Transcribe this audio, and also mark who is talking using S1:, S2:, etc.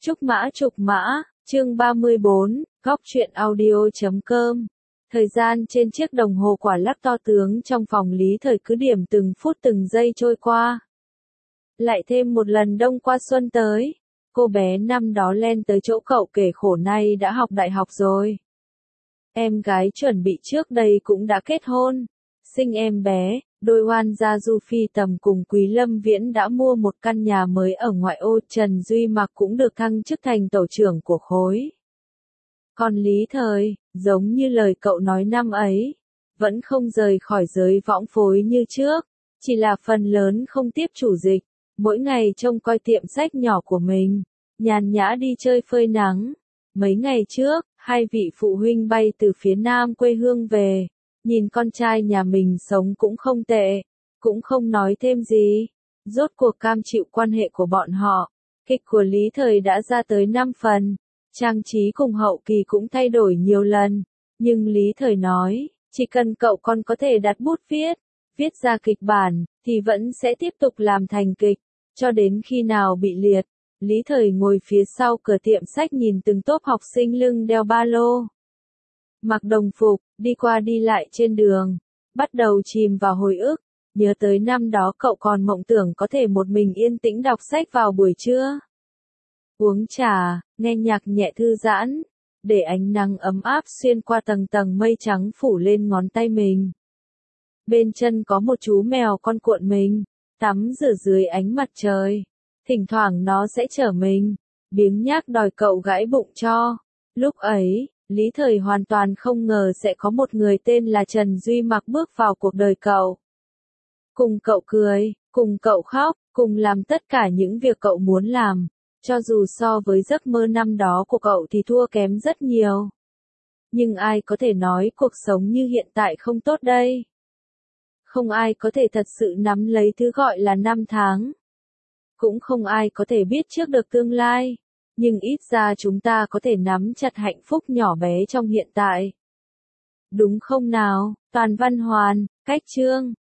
S1: Trúc mã, chương 34, góc truyện audio.com. Thời gian trên chiếc đồng hồ quả lắc to tướng trong phòng Lý Thời cứ điểm từng phút từng giây trôi qua. Lại thêm một lần đông qua xuân tới, cô bé năm đó len tới chỗ cậu kể khổ nay đã học đại học rồi. Em gái chuẩn bị trước đây cũng đã kết hôn, sinh em bé. Đôi oan gia Du Phi Tầm cùng Quý Lâm Viễn đã mua một căn nhà mới ở ngoại ô. Trần Duy Mặc cũng được thăng chức thành tổ trưởng của khối. Còn Lý Thời, giống như lời cậu nói năm ấy, vẫn không rời khỏi giới võng phối như trước, chỉ là phần lớn không tiếp chủ dịch, mỗi ngày trông coi tiệm sách nhỏ của mình, nhàn nhã đi chơi phơi nắng. Mấy ngày trước, hai vị phụ huynh bay từ phía nam quê hương về. Nhìn con trai nhà mình sống cũng không tệ, cũng không nói thêm gì. Rốt cuộc cam chịu quan hệ của bọn họ. Kịch của Lý Thời đã ra tới 5 phần. Trang trí cùng hậu kỳ cũng thay đổi nhiều lần. Nhưng Lý Thời nói, chỉ cần cậu con có thể đặt bút viết ra kịch bản, thì vẫn sẽ tiếp tục làm thành kịch. Cho đến khi nào bị liệt, Lý Thời ngồi phía sau cửa tiệm sách nhìn từng tốp học sinh lưng đeo ba lô. Mặc đồng phục, đi qua đi lại trên đường, bắt đầu chìm vào hồi ức, nhớ tới năm đó cậu còn mộng tưởng có thể một mình yên tĩnh đọc sách vào buổi trưa. Uống trà, nghe nhạc nhẹ thư giãn, để ánh nắng ấm áp xuyên qua tầng tầng mây trắng phủ lên ngón tay mình. Bên chân có một chú mèo con cuộn mình, tắm rửa dưới ánh mặt trời. Thỉnh thoảng nó sẽ chở mình, biếng nhác đòi cậu gãi bụng cho. Lúc ấy, Lý Thời hoàn toàn không ngờ sẽ có một người tên là Trần Duy Mặc bước vào cuộc đời cậu. Cùng cậu cười, cùng cậu khóc, cùng làm tất cả những việc cậu muốn làm, cho dù so với giấc mơ năm đó của cậu thì thua kém rất nhiều. Nhưng ai có thể nói cuộc sống như hiện tại không tốt đây? Không ai có thể thật sự nắm lấy thứ gọi là năm tháng. Cũng không ai có thể biết trước được tương lai. Nhưng ít ra chúng ta có thể nắm chặt hạnh phúc nhỏ bé trong hiện tại. Đúng không nào? Toàn Văn Hoàn, Cách Chương.